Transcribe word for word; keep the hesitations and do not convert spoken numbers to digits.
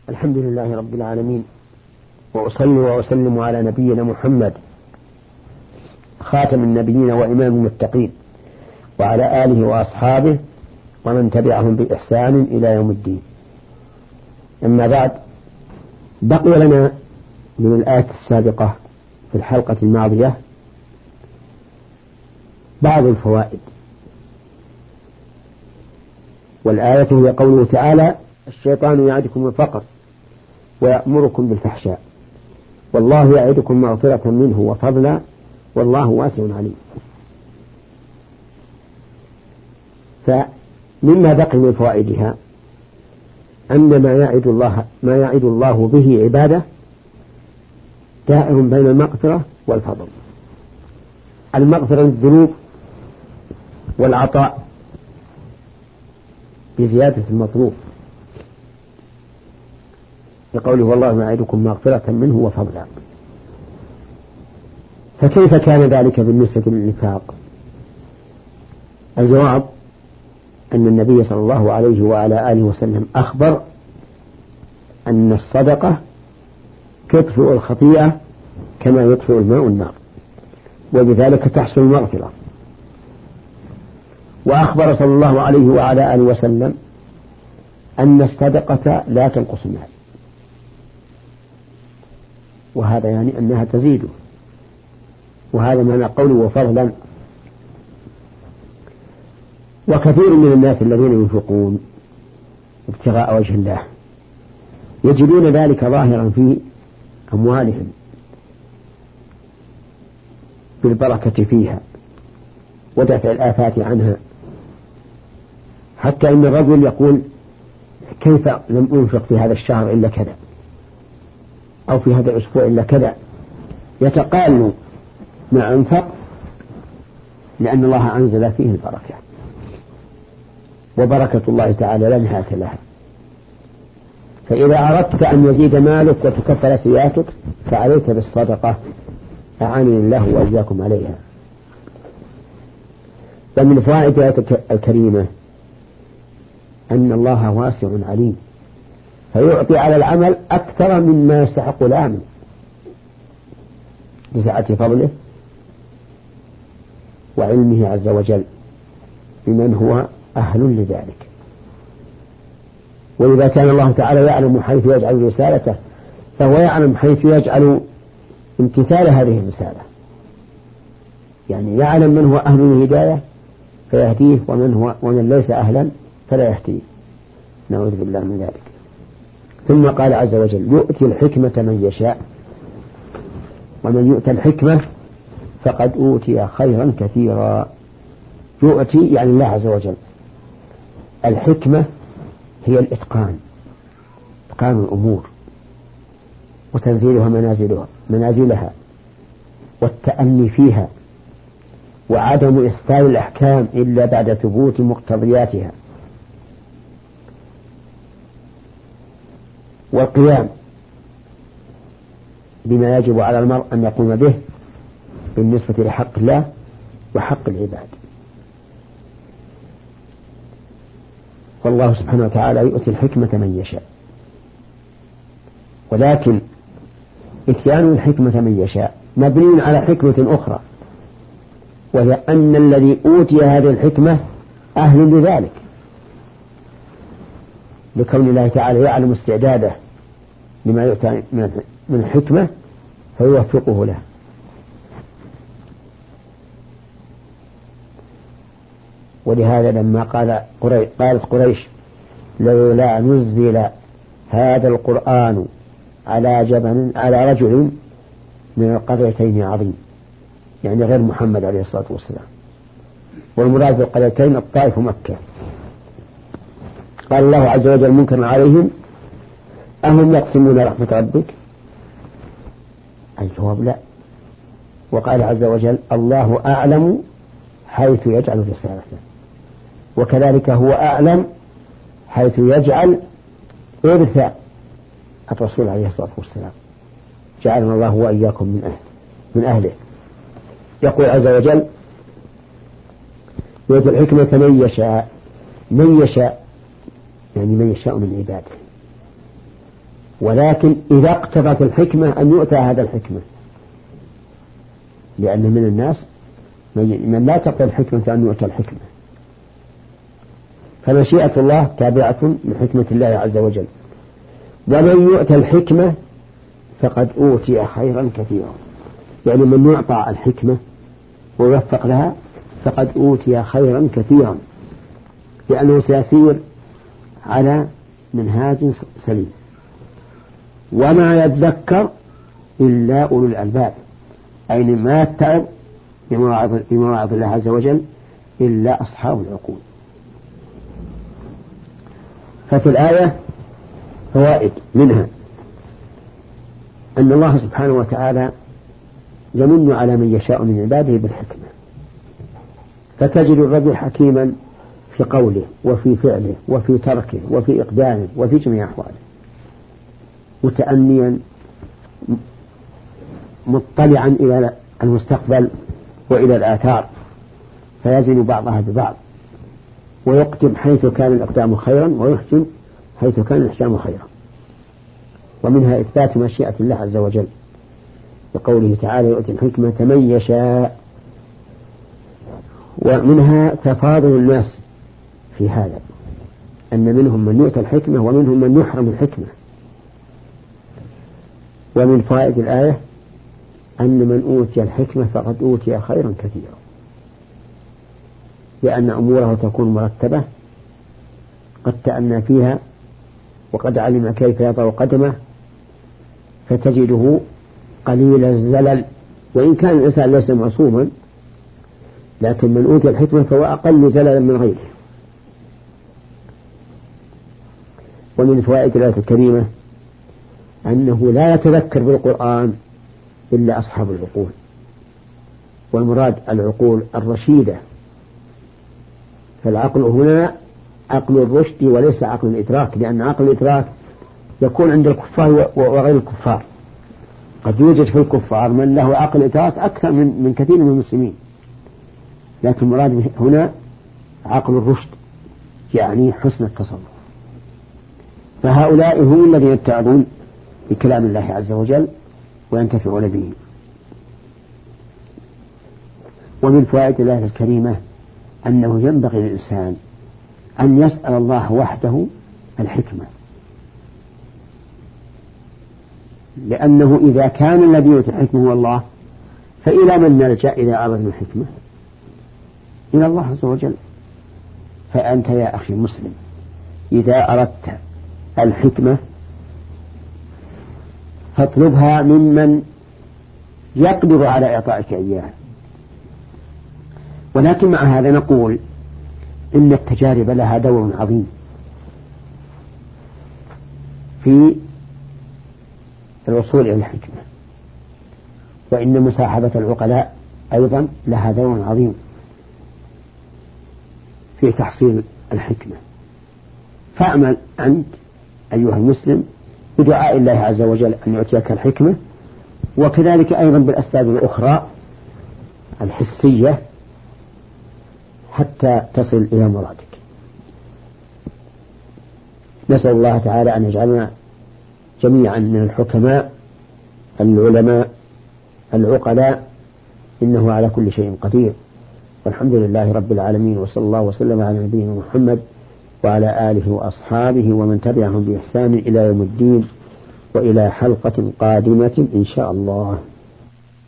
الحمد لله رب العالمين، وأصلي وأسلم على نبينا محمد خاتم النبيين وإمام المتقين، وعلى آله وأصحابه ومن تبعهم بإحسان إلى يوم الدين. أما بعد، بقي لنا من الآية السابقة في الحلقة الماضية بعض الفوائد، والآية هي قوله تعالى: الشيطان يعدكم الفقر ويأمركم بالفحشاء والله يعدكم مغفرة منه وفضلا والله واسع عليم. فمما بقي من فوائدها أن ما يعد الله ما يعد الله به عباده دائر بين المغفرة والفضل. المغفرة للذنوب والعطاء بزيادة المطلوب، بقوله: والله يعدكم مغفرة منه وفضلا. فكيف كان ذلك بالنسبة للإنفاق؟ الجواب أن النبي صلى الله عليه وعلى آله وسلم أخبر أن الصدقة تطفئ الخطيئة كما يطفئ الماء النار، وبذلك تحصل المغفرة. وأخبر صلى الله عليه وعلى آله وسلم أن الصدقة لا تنقص المال، وهذا يعني أنها تزيده، وهذا معنى قوله وفضلا. وكثير من الناس الذين ينفقون ابتغاء وجه الله يجدون ذلك ظاهرا في أموالهم بالبركة فيها ودفع الآفات عنها، حتى إن الرجل يقول: كيف لم أنفق في هذا الشهر إلا كذا، أو في هذا الأسبوع إلا كذا، يتقال ما أنفق لأن الله أنزل فيه البركة، وبركة الله تعالى لا نهاية لها. فإذا أردت أن يزيد مالك وتكفر سيئاتك فعليك بالصدقة، أعانني الله وإياكم عليها. ومن فوائد الآية الكريمة أن الله واسع عليم، فيعطي على العمل أكثر مما يستحق العامل بسعة فضله وعلمه عز وجل بمن هو أهل لذلك. وإذا كان الله تعالى يعلم حيث يجعل رسالته فهو يعلم حيث يجعل امتثال هذه الرسالة، يعني يعلم من هو أهل الهداية فيهديه، ومن هو ومن ليس أهلا فلا يهديه، نعوذ بالله من ذلك. ثم قال عز وجل: يؤتي الحكمة من يشاء، ومن يؤتى الحكمة فقد أوتي خيرا كثيرا. يؤتي يعني الله عز وجل. الحكمة هي الإتقان، إتقان الأمور وتنزيلها منازلها منازلها والتأني فيها، وعدم إسفال الأحكام إلا بعد ثبوت مقتضياتها، والقيام بما يجب على المرء أن يقوم به بالنسبة لحق الله وحق العباد. والله سبحانه وتعالى يؤتي الحكمة من يشاء، ولكن إتيان الحكمة من يشاء مبني على حكمة أخرى، وهي أن الذي أوتي هذه الحكمة أهل لذلك، لكون الله تعالى يعلم استعداده لما يؤتى من الحكمة فيوفقه له. ولهذا لما قال قريش قالت قريش: لولا نزل هذا القرآن على جبل على رجل من القريتين عظيم، يعني غير محمد عليه الصلاة والسلام، والمراد بالقريتين الطائف ومكة. قال الله عز وجل منكرا عليهم: أهم يقسمون رحمة ربك؟ الجواب لا. وقال عز وجل: الله أعلم حيث يجعل رسالته، وكذلك هو أعلم حيث يجعل إرث الرسول عليه الصلاة والسلام. جعلنا الله وإياكم من أهل من أهله. يقول عز وجل: يؤتي الحكمة من يشاء. من يشاء يعني من يشاء من عباده، ولكن إذا اقتضت الحكمة أن يؤتى هذا الحكمة، لأن من الناس من لا تقتضي الحكمة أن يؤتى الحكمة، فمشيئة الله تابعة لحكمة الله عز وجل. ومن يؤتى الحكمة فقد أوتي خيرا كثيرا، يعني من يعطى الحكمة ويوفق لها فقد أوتي خيرا كثيرا، لأنه سيسير على منهاج سليم. وما يذكر إلا أولو الألباب، أي ما يتعظ بمواعظ الله عز وجل إلا أصحاب العقول. ففي الآية فوائد، منها أن الله سبحانه وتعالى يمن على من يشاء من عباده بالحكمة، فتجد الرجل حكيما في قوله وفي فعله وفي تركه وفي إقدامه وفي جميع أحواله، متأنيا مطلعا إلى المستقبل وإلى الآثار، فيزن بعضها ببعض، ويقدم حيث كان الإقدام خيرا ويحجم حيث كان الإحجام خيرا. ومنها إثبات مشيئة الله عز وجل بقوله تعالى يؤتي الحكمة من يشاء. ومنها تفاضل الناس في هذا، أن منهم من يؤتى الحكمة ومنهم من يحرم الحكمة. ومن فوائد الآية أن من أوتي الحكمة فقد أوتي خيرا كثيرا، لأن أموره تكون مرتبة، قد تأنى فيها وقد علم كيف يضع قدمه، فتجده قليل الزلل، وإن كان الإنسان ليس معصوما، لكن من أوتي الحكمة فهو أقل زللا من غيره. ومن فوائد الآية الكريمة أنه لا يتذكر بالقرآن إلا أصحاب العقول، والمراد العقول الرشيدة، فالعقل هنا عقل الرشد وليس عقل الإدراك، لأن عقل الإدراك يكون عند الكفار وغير الكفار، قد يوجد في الكفار من له عقل إدراك أكثر من, من كثير من المسلمين، لكن المراد هنا عقل الرشد، يعني حسن التصرف. فهؤلاء هم الذين يتعظون بكلام الله عز وجل وينتفعون به. ومن فوائد الآية الكريمة أنه ينبغي للإنسان أن يسأل الله وحده الحكمة، لأنه إذا كان الذي يؤتي الحكمة هو الله، فإلى من نلجأ إذا أردنا الحكمة؟ إلى الله عز وجل. فأنت يا أخي المسلم إذا أردت الحكمة فاطلبها ممن يقدر على إعطائك إياها. ولكن مع هذا نقول إن التجارب لها دور عظيم في الوصول إلى الحكمة، وإن مصاحبة العقلاء أيضا لها دور عظيم في تحصيل الحكمة. فأعمل أنت أيها المسلم بدعاء الله عز وجل أن يعطيك الحكمة، وكذلك أيضا بالأسباب الأخرى الحسية حتى تصل إلى مرادك. نسأل الله تعالى أن يجعلنا جميعا من الحكماء العلماء العقلاء، إنه على كل شيء قدير. والحمد لله رب العالمين، وصلى الله وسلم على نبينا محمد وعلى آله وأصحابه ومن تبعهم بإحسان إلى يوم الدين، وإلى حلقة قادمة إن شاء الله.